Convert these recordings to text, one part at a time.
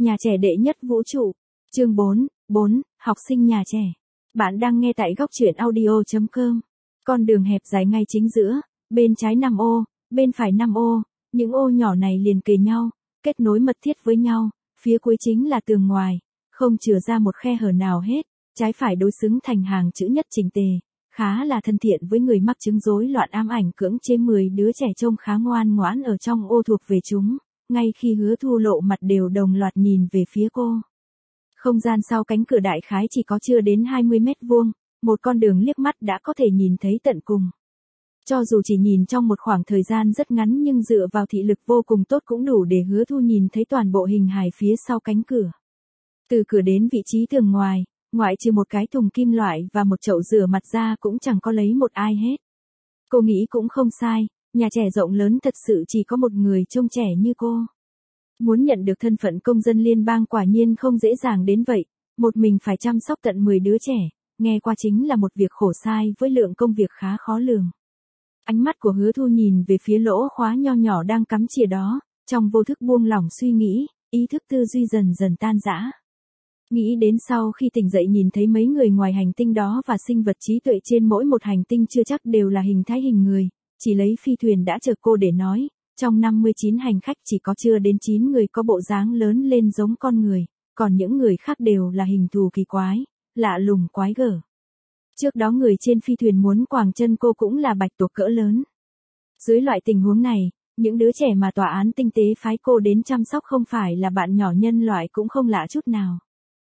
Nhà trẻ đệ nhất vũ trụ. Chương 4, học sinh nhà trẻ. Bạn đang nghe tại góc truyện audio.com. Con đường hẹp dài ngay chính giữa, bên trái 5 ô, bên phải 5 ô, những ô nhỏ này liền kề nhau, kết nối mật thiết với nhau, phía cuối chính là tường ngoài, không chừa ra một khe hở nào hết, trái phải đối xứng thành hàng chữ nhất chỉnh tề, khá là thân thiện với người mắc chứng rối loạn ám ảnh cưỡng chế 10 đứa trẻ trông khá ngoan ngoãn ở trong ô thuộc về chúng, ngay khi Hứa Thu lộ mặt đều đồng loạt nhìn về phía cô. Không gian sau cánh cửa đại khái chỉ có chưa đến 20 mét vuông, một con đường liếc mắt đã có thể nhìn thấy tận cùng. Cho dù chỉ nhìn trong một khoảng thời gian rất ngắn nhưng dựa vào thị lực vô cùng tốt cũng đủ để Hứa Thu nhìn thấy toàn bộ hình hài phía sau cánh cửa. Từ cửa đến vị trí tường ngoài, ngoại trừ một cái thùng kim loại và một chậu rửa mặt ra cũng chẳng có lấy một ai hết. Cô nghĩ cũng không sai, nhà trẻ rộng lớn thật sự chỉ có một người trông trẻ như cô. Muốn nhận được thân phận công dân liên bang quả nhiên không dễ dàng đến vậy, một mình phải chăm sóc tận 10 đứa trẻ, nghe qua chính là một việc khổ sai với lượng công việc khá khó lường. Ánh mắt của Hứa Thu nhìn về phía lỗ khóa nho nhỏ đang cắm chìa đó, trong vô thức buông lỏng suy nghĩ, ý thức tư duy dần dần tan rã. Nghĩ đến sau khi tỉnh dậy nhìn thấy mấy người ngoài hành tinh đó và sinh vật trí tuệ trên mỗi một hành tinh chưa chắc đều là hình thái hình người, chỉ lấy phi thuyền đã chờ cô để nói, trong 59 hành khách chỉ có chưa đến 9 người có bộ dáng lớn lên giống con người, còn những người khác đều là hình thù kỳ quái, lạ lùng quái gở. Trước đó người trên phi thuyền muốn quàng chân cô cũng là bạch tuộc cỡ lớn. Dưới loại tình huống này, những đứa trẻ mà tòa án tinh tế phái cô đến chăm sóc không phải là bạn nhỏ nhân loại cũng không lạ chút nào.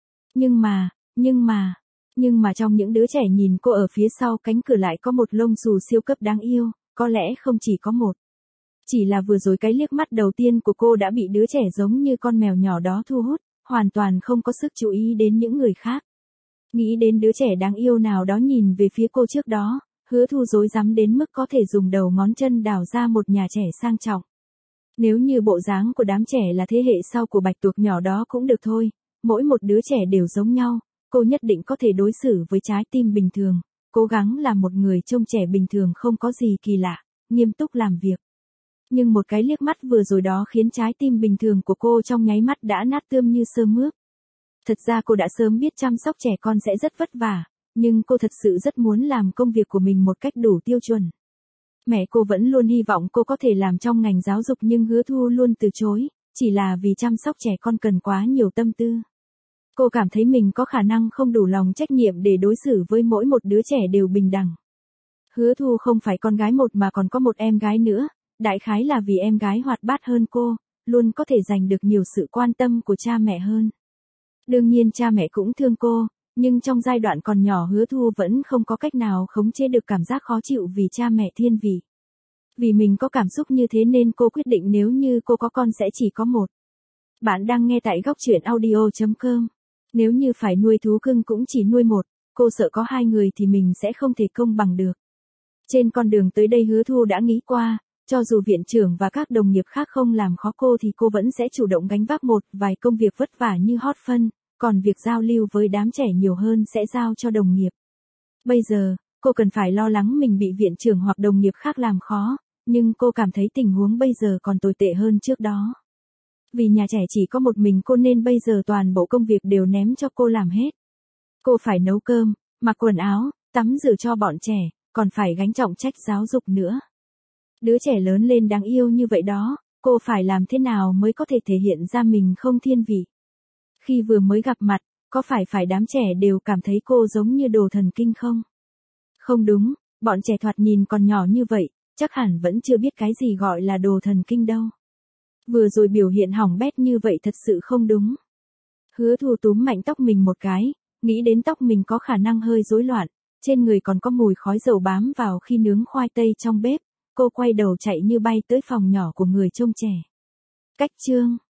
Nhưng mà trong những đứa trẻ nhìn cô ở phía sau cánh cửa lại có một lông xù siêu cấp đáng yêu, có lẽ không chỉ có một. Chỉ là vừa rồi cái liếc mắt đầu tiên của cô đã bị đứa trẻ giống như con mèo nhỏ đó thu hút, hoàn toàn không có sức chú ý đến những người khác. Nghĩ đến đứa trẻ đáng yêu nào đó nhìn về phía cô trước đó, Hứa Thu rối rắm đến mức có thể dùng đầu ngón chân đào ra một nhà trẻ sang trọng. Nếu như bộ dáng của đám trẻ là thế hệ sau của bạch tuộc nhỏ đó cũng được thôi, mỗi một đứa trẻ đều giống nhau, cô nhất định có thể đối xử với trái tim bình thường, cố gắng làm một người trông trẻ bình thường không có gì kỳ lạ, nghiêm túc làm việc. Nhưng một cái liếc mắt vừa rồi đó khiến trái tim bình thường của cô trong nháy mắt đã nát tươm như sơ mướp. Thật ra cô đã sớm biết chăm sóc trẻ con sẽ rất vất vả, nhưng cô thật sự rất muốn làm công việc của mình một cách đủ tiêu chuẩn. Mẹ cô vẫn luôn hy vọng cô có thể làm trong ngành giáo dục nhưng Hứa Thu luôn từ chối, chỉ là vì chăm sóc trẻ con cần quá nhiều tâm tư. Cô cảm thấy mình có khả năng không đủ lòng trách nhiệm để đối xử với mỗi một đứa trẻ đều bình đẳng. Hứa Thu không phải con gái một mà còn có một em gái nữa, đại khái là vì em gái hoạt bát hơn cô, luôn có thể giành được nhiều sự quan tâm của cha mẹ hơn. Đương nhiên cha mẹ cũng thương cô, nhưng trong giai đoạn còn nhỏ Hứa Thu vẫn không có cách nào khống chế được cảm giác khó chịu vì cha mẹ thiên vị. Vì mình có cảm xúc như thế nên cô quyết định nếu như cô có con sẽ chỉ có một. Bạn đang nghe tại góc truyện audio.com. Nếu như phải nuôi thú cưng cũng chỉ nuôi một, cô sợ có hai người thì mình sẽ không thể công bằng được. Trên con đường tới đây Hứa Thu đã nghĩ qua, cho dù viện trưởng và các đồng nghiệp khác không làm khó cô thì cô vẫn sẽ chủ động gánh vác một vài công việc vất vả như hót phân, còn việc giao lưu với đám trẻ nhiều hơn sẽ giao cho đồng nghiệp. Bây giờ, cô cần phải lo lắng mình bị viện trưởng hoặc đồng nghiệp khác làm khó, nhưng cô cảm thấy tình huống bây giờ còn tồi tệ hơn trước đó. Vì nhà trẻ chỉ có một mình cô nên bây giờ toàn bộ công việc đều ném cho cô làm hết. Cô phải nấu cơm, mặc quần áo, tắm rửa cho bọn trẻ, còn phải gánh trọng trách giáo dục nữa. Đứa trẻ lớn lên đáng yêu như vậy đó, cô phải làm thế nào mới có thể thể hiện ra mình không thiên vị. Khi vừa mới gặp mặt, có phải đám trẻ đều cảm thấy cô giống như đồ thần kinh không? Không đúng, bọn trẻ thoạt nhìn còn nhỏ như vậy, chắc hẳn vẫn chưa biết cái gì gọi là đồ thần kinh đâu. Vừa rồi biểu hiện hỏng bét như vậy thật sự không đúng. Hứa Thu túm mạnh tóc mình một cái, nghĩ đến tóc mình có khả năng hơi rối loạn, trên người còn có mùi khói dầu bám vào khi nướng khoai tây trong bếp, cô quay đầu chạy như bay tới phòng nhỏ của người trông trẻ. Cách chương